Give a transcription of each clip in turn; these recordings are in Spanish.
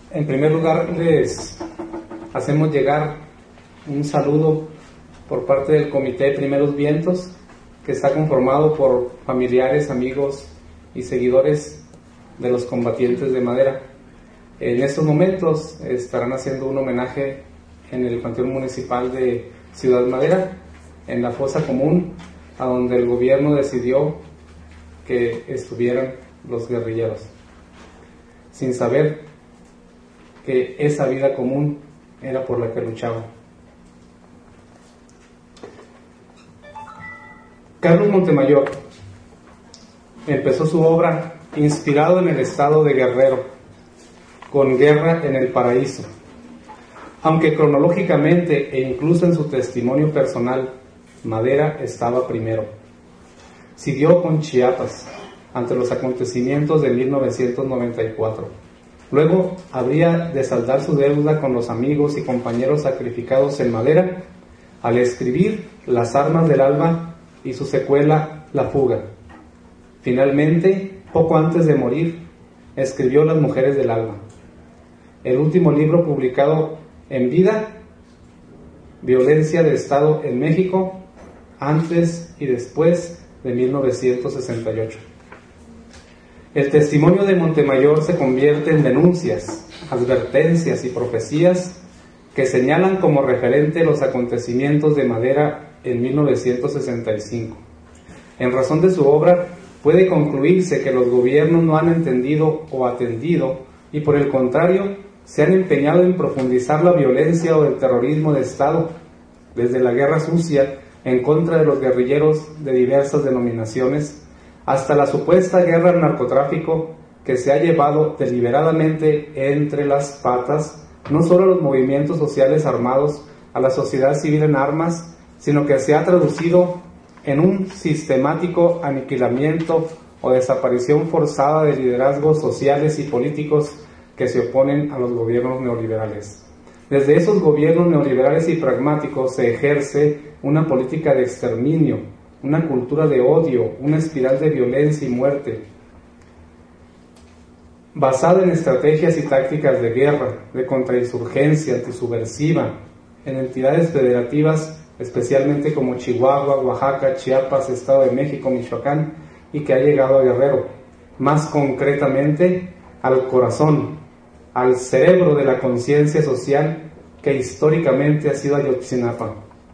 En primer lugar, les hacemos llegar un saludo por parte del Comité de Primeros Vientos, que está conformado por familiares, amigos y seguidores de los combatientes de Madera. En estos momentos estarán haciendo un homenaje en el Panteón Municipal de Ciudad Madera, en la fosa común, a donde el gobierno decidió que estuvieran los guerrilleros, sin saber que esa vida común era por la que luchaban. Carlos Montemayor empezó su obra inspirado en el estado de Guerrero, con Guerra en el Paraíso, aunque cronológicamente e incluso en su testimonio personal, Madera estaba primero. Siguió con Chiapas ante los acontecimientos de 1994. Luego habría de saldar su deuda con los amigos y compañeros sacrificados en Madera al escribir Las Armas del Alma y su secuela La Fuga. Finalmente, poco antes de morir, escribió Las Mujeres del Alma, el último libro publicado en vida, Violencia de Estado en México, antes y después de 1968. El testimonio de Montemayor se convierte en denuncias, advertencias y profecías que señalan como referente los acontecimientos de Madera en 1965. En razón de su obra, puede concluirse que los gobiernos no han entendido o atendido y, por el contrario, se han empeñado en profundizar la violencia o el terrorismo de Estado, desde la guerra sucia en contra de los guerrilleros de diversas denominaciones, hasta la supuesta guerra al narcotráfico que se ha llevado deliberadamente entre las patas no solo a los movimientos sociales armados, a la sociedad civil en armas, sino que se ha traducido en un sistemático aniquilamiento o desaparición forzada de liderazgos sociales y políticos que se oponen a los gobiernos neoliberales. Desde esos gobiernos neoliberales y pragmáticos se ejerce una política de exterminio, una cultura de odio, una espiral de violencia y muerte, basada en estrategias y tácticas de guerra, de contrainsurgencia, antisubversiva, en entidades federativas, especialmente como Chihuahua, Oaxaca, Chiapas, Estado de México, Michoacán, y que ha llegado a Guerrero, más concretamente al corazón, al cerebro de la conciencia social que históricamente ha sido Ayotzinapa.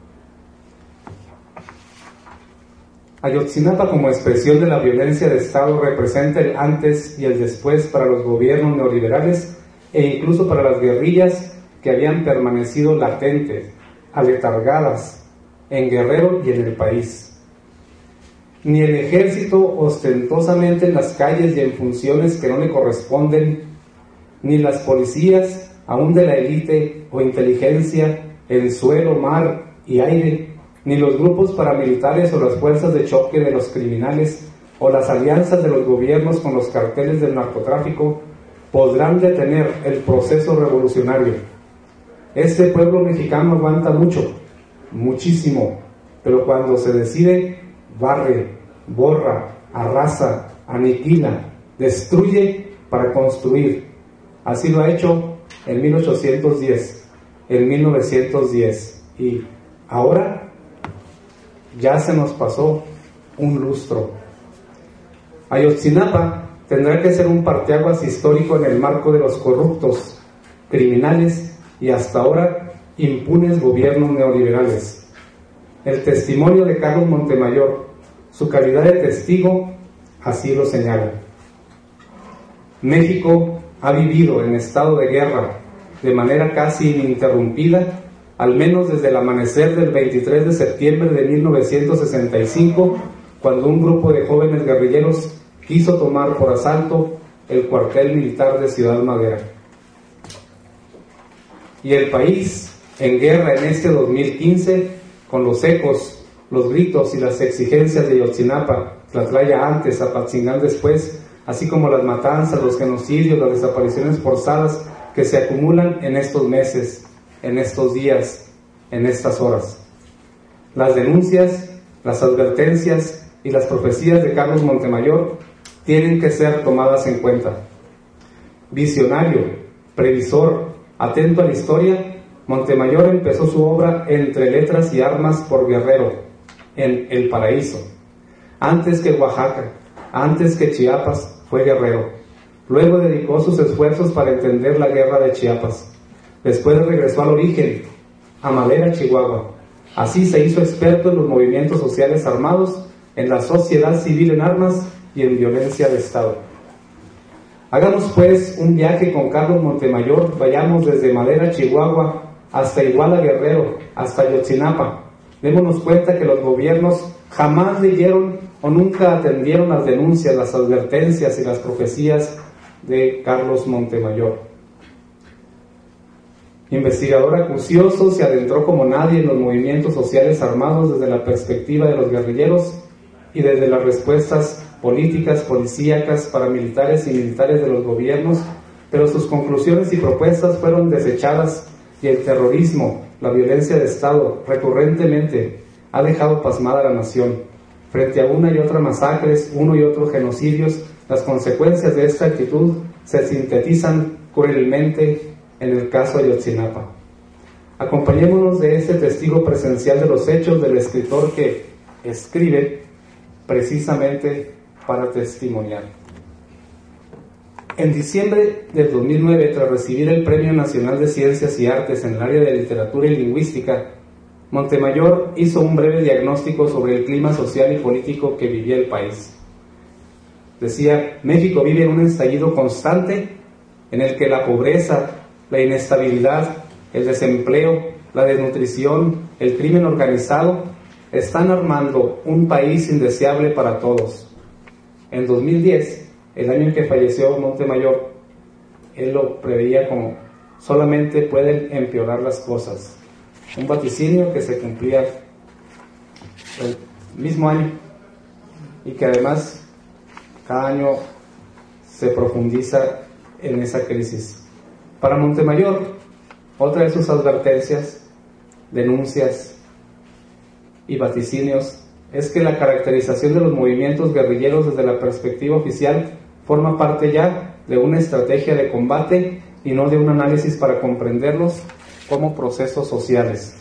Ayotzinapa, como expresión de la violencia de Estado, representa el antes y el después para los gobiernos neoliberales e incluso para las guerrillas que habían permanecido latentes, aletargadas en Guerrero y en el país. Ni el ejército ostentosamente en las calles y en funciones que no le corresponden, ni las policías, aún de la élite o inteligencia, en suelo, mar y aire, ni los grupos paramilitares o las fuerzas de choque de los criminales o las alianzas de los gobiernos con los carteles del narcotráfico podrán detener el proceso revolucionario. Este pueblo mexicano aguanta mucho, muchísimo, pero cuando se decide, barre, borra, arrasa, aniquila, destruye para construir. Así lo ha hecho en 1810, en 1910, y ahora ya se nos pasó un lustro. Ayotzinapa tendrá que ser un parteaguas histórico en el marco de los corruptos, criminales y hasta ahora impunes gobiernos neoliberales. El testimonio de Carlos Montemayor, su calidad de testigo, así lo señala. México ha vivido en estado de guerra de manera casi ininterrumpida, al menos desde el amanecer del 23 de septiembre de 1965, cuando un grupo de jóvenes guerrilleros quiso tomar por asalto el cuartel militar de Ciudad Madera. Y el país, en guerra en este 2015, con los ecos, los gritos y las exigencias de Ayotzinapa, Tlatlaya antes, Apatzingán después, así como las matanzas, los genocidios, las desapariciones forzadas que se acumulan en estos meses, en estos días, en estas horas. Las denuncias, las advertencias y las profecías de Carlos Montemayor tienen que ser tomadas en cuenta. Visionario, previsor, atento a la historia, Montemayor empezó su obra Entre letras y armas por Guerrero, en El Paraíso. Antes que Oaxaca, antes que Chiapas, fue Guerrero. Luego dedicó sus esfuerzos para entender la guerra de Chiapas. Después regresó al origen, a Madera, Chihuahua. Así se hizo experto en los movimientos sociales armados, en la sociedad civil en armas y en violencia de Estado. Hagamos pues un viaje con Carlos Montemayor, vayamos desde Madera, Chihuahua, hasta Iguala, Guerrero, hasta Ayotzinapa. Démonos cuenta que los gobiernos jamás leyeron o nunca atendieron las denuncias, las advertencias y las profecías de Carlos Montemayor. Investigador acucioso, se adentró como nadie en los movimientos sociales armados desde la perspectiva de los guerrilleros y desde las respuestas políticas, policíacas, paramilitares y militares de los gobiernos, pero sus conclusiones y propuestas fueron desechadas y el terrorismo, la violencia de Estado, recurrentemente ha dejado pasmada a la nación. Frente a una y otra masacres, uno y otro genocidios, las consecuencias de esta actitud se sintetizan cruelmente en el caso de Ayotzinapa. Acompañémonos de este testigo presencial de los hechos del escritor que escribe precisamente para testimoniar. En diciembre del 2009, tras recibir el Premio Nacional de Ciencias y Artes en el área de Literatura y Lingüística, Montemayor hizo un breve diagnóstico sobre el clima social y político que vivía el país. Decía: México vive en un estallido constante en el que la pobreza, la inestabilidad, el desempleo, la desnutrición, el crimen organizado están armando un país indeseable para todos. En 2010, el año en que falleció Montemayor, él lo preveía como: solamente pueden empeorar las cosas. Un vaticinio que se cumplía el mismo año y que además cada año se profundiza en esa crisis. Para Montemayor, otra de sus advertencias, denuncias y vaticinios es que la caracterización de los movimientos guerrilleros desde la perspectiva oficial forma parte ya de una estrategia de combate y no de un análisis para comprenderlos como procesos sociales.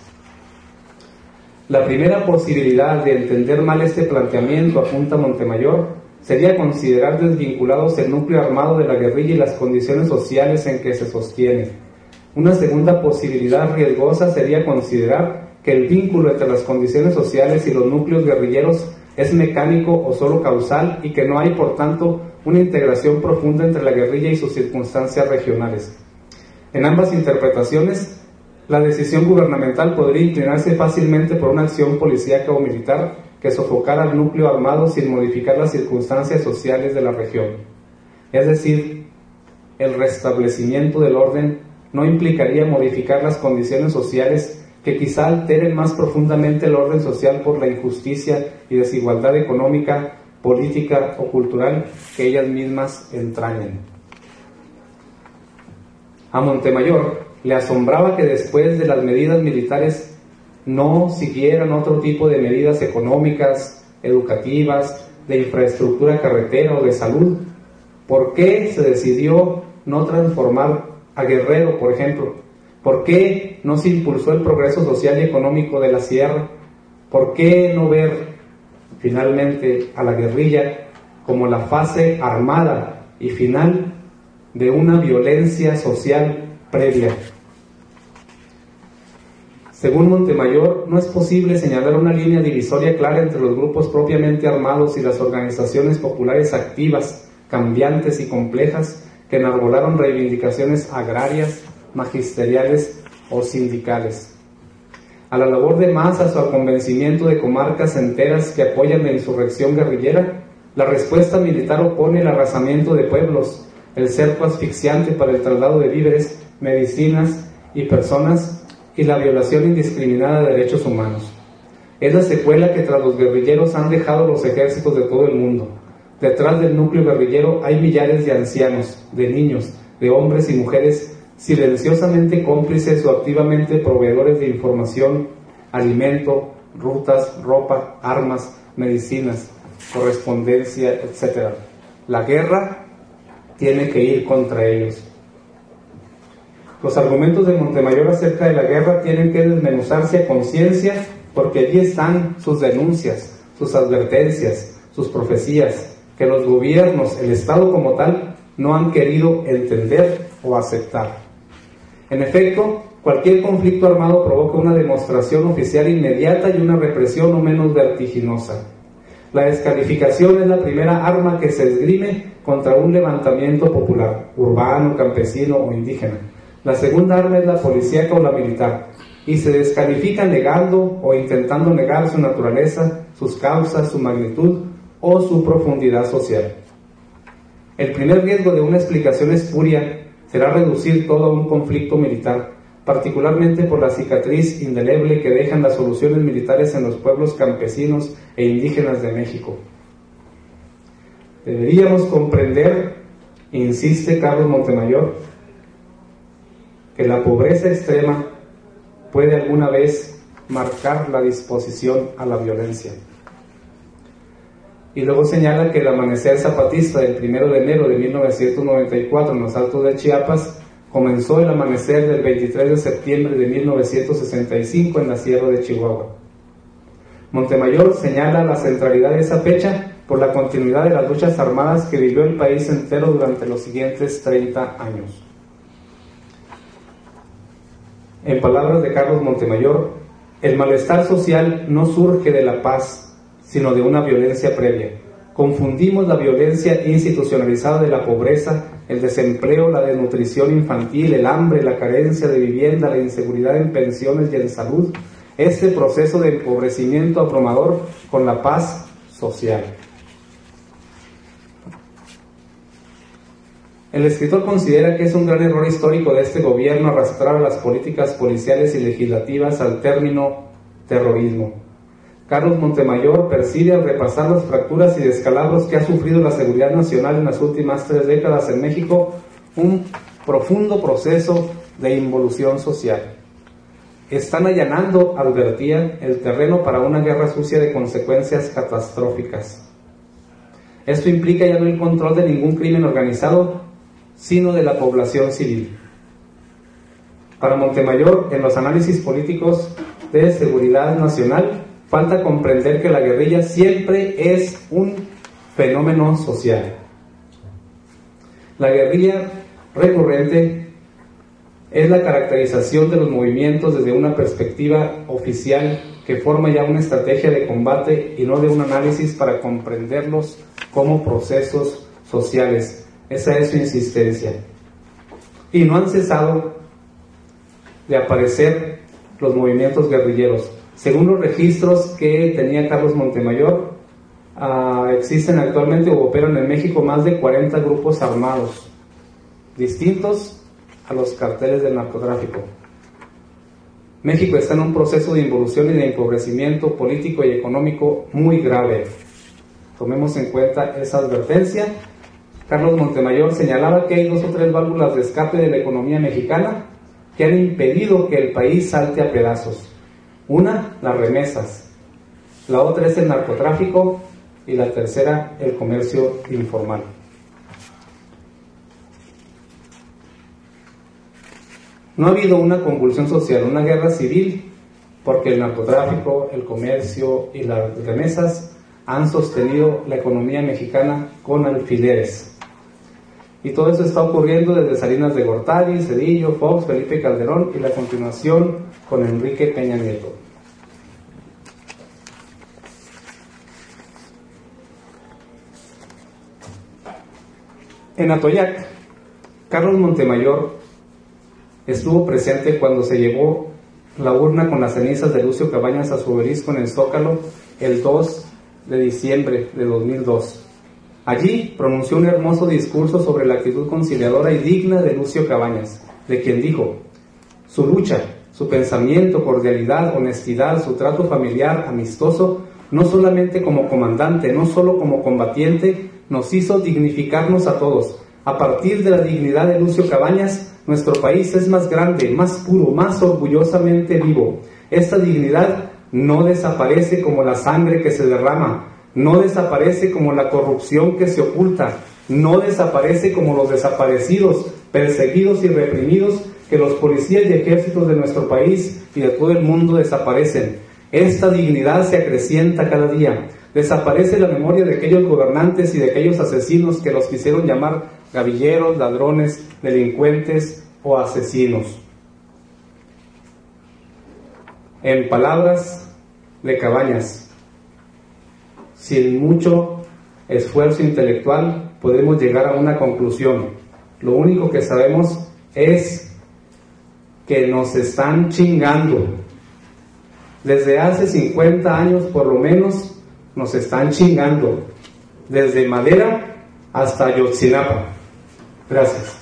La primera posibilidad de entender mal este planteamiento, apunta Montemayor, sería considerar desvinculados el núcleo armado de la guerrilla y las condiciones sociales en que se sostiene. Una segunda posibilidad riesgosa sería considerar que el vínculo entre las condiciones sociales y los núcleos guerrilleros es mecánico o solo causal y que no hay, por tanto, una integración profunda entre la guerrilla y sus circunstancias regionales. En ambas interpretaciones, la decisión gubernamental podría inclinarse fácilmente por una acción policíaca o militar que sofocara al núcleo armado sin modificar las circunstancias sociales de la región. Es decir, el restablecimiento del orden no implicaría modificar las condiciones sociales que quizá alteren más profundamente el orden social por la injusticia y desigualdad económica, política o cultural que ellas mismas entrañen. A Montemayor le asombraba que después de las medidas militares no siguieran otro tipo de medidas económicas, educativas, de infraestructura carretera o de salud. ¿Por qué se decidió no transformar a Guerrero, por ejemplo? ¿Por qué no se impulsó el progreso social y económico de la sierra? ¿Por qué no ver finalmente a la guerrilla como la fase armada y final de una violencia social previa? Según Montemayor, no es posible señalar una línea divisoria clara entre los grupos propiamente armados y las organizaciones populares activas, cambiantes y complejas que enarbolaron reivindicaciones agrarias, magisteriales o sindicales. A la labor de masas o al convencimiento de comarcas enteras que apoyan la insurrección guerrillera, la respuesta militar opone el arrasamiento de pueblos, el cerco asfixiante para el traslado de víveres, medicinas y personas, y la violación indiscriminada de derechos humanos. Es la secuela que tras los guerrilleros han dejado los ejércitos de todo el mundo. Detrás del núcleo guerrillero hay millares de ancianos, de niños, de hombres y mujeres silenciosamente cómplices o activamente proveedores de información, alimento, rutas, ropa, armas, medicinas, correspondencia, etc. La guerra tiene que ir contra ellos. Los argumentos de Montemayor acerca de la guerra tienen que desmenuzarse a conciencia, porque allí están sus denuncias, sus advertencias, sus profecías, que los gobiernos, el Estado como tal, no han querido entender o aceptar. En efecto, cualquier conflicto armado provoca una demostración oficial inmediata y una represión no menos vertiginosa. La descalificación es la primera arma que se esgrime contra un levantamiento popular, urbano, campesino o indígena. La segunda arma es la policíaca o la militar, y se descalifica negando o intentando negar su naturaleza, sus causas, su magnitud o su profundidad social. El primer riesgo de una explicación espuria será reducir todo a un conflicto militar, particularmente por la cicatriz indeleble que dejan las soluciones militares en los pueblos campesinos e indígenas de México. Deberíamos comprender, insiste Carlos Montemayor, que la pobreza extrema puede alguna vez marcar la disposición a la violencia. Y luego señala que el amanecer zapatista del 1 de enero de 1994 en los Altos de Chiapas comenzó el amanecer del 23 de septiembre de 1965 en la Sierra de Chihuahua. Montemayor señala la centralidad de esa fecha por la continuidad de las luchas armadas que vivió el país entero durante los siguientes 30 años. En palabras de Carlos Montemayor, el malestar social no surge de la paz, sino de una violencia previa. Confundimos la violencia institucionalizada de la pobreza, el desempleo, la desnutrición infantil, el hambre, la carencia de vivienda, la inseguridad en pensiones y en salud, este proceso de empobrecimiento abrumador con la paz social. El escritor considera que es un gran error histórico de este gobierno arrastrar a las políticas policiales y legislativas al término terrorismo. Carlos Montemayor percibe al repasar las fracturas y descalabros que ha sufrido la seguridad nacional en las últimas 3 décadas en México un profundo proceso de involución social. Están allanando, advertía, el terreno para una guerra sucia de consecuencias catastróficas. Esto implica ya no el control de ningún crimen organizado, sino de la población civil. Para Montemayor, en los análisis políticos de seguridad nacional, falta comprender que la guerrilla siempre es un fenómeno social. La guerrilla recurrente es la caracterización de los movimientos desde una perspectiva oficial que forma ya una estrategia de combate y no de un análisis para comprenderlos como procesos sociales. Esa es su insistencia. Y no han cesado de aparecer los movimientos guerrilleros. Según los registros que tenía Carlos Montemayor, existen actualmente o operan en México más de 40 grupos armados, distintos a los carteles del narcotráfico. México está en un proceso de involución y de empobrecimiento político y económico muy grave. Tomemos en cuenta esa advertencia. Carlos Montemayor señalaba que hay 2 o 3 válvulas de escape de la economía mexicana que han impedido que el país salte a pedazos. Una, las remesas. La otra es el narcotráfico y la tercera, el comercio informal. No ha habido una convulsión social, una guerra civil, porque el narcotráfico, el comercio y las remesas han sostenido la economía mexicana con alfileres. Y todo eso está ocurriendo desde Salinas de Gortari, Zedillo, Fox, Felipe Calderón y la continuación con Enrique Peña Nieto. En Atoyac, Carlos Montemayor estuvo presente cuando se llevó la urna con las cenizas de Lucio Cabañas a su obelisco en el Zócalo el 2 de diciembre de 2002. Allí pronunció un hermoso discurso sobre la actitud conciliadora y digna de Lucio Cabañas, de quien dijo: su lucha, su pensamiento, cordialidad, honestidad, su trato familiar, amistoso, no solamente como comandante, no solo como combatiente, nos hizo dignificarnos a todos. A partir de la dignidad de Lucio Cabañas, nuestro país es más grande, más puro, más orgullosamente vivo. Esta dignidad no desaparece como la sangre que se derrama, no desaparece como la corrupción que se oculta, no desaparece como los desaparecidos, perseguidos y reprimidos que los policías y ejércitos de nuestro país y de todo el mundo desaparecen. Esta dignidad se acrecienta cada día. Desaparece la memoria de aquellos gobernantes y de aquellos asesinos que los quisieron llamar gavilleros, ladrones, delincuentes o asesinos. En palabras de Cabañas, sin mucho esfuerzo intelectual podemos llegar a una conclusión. Lo único que sabemos es que nos están chingando. Desde hace 50 años por lo menos nos están chingando. Desde Madera hasta Ayotzinapa. Gracias.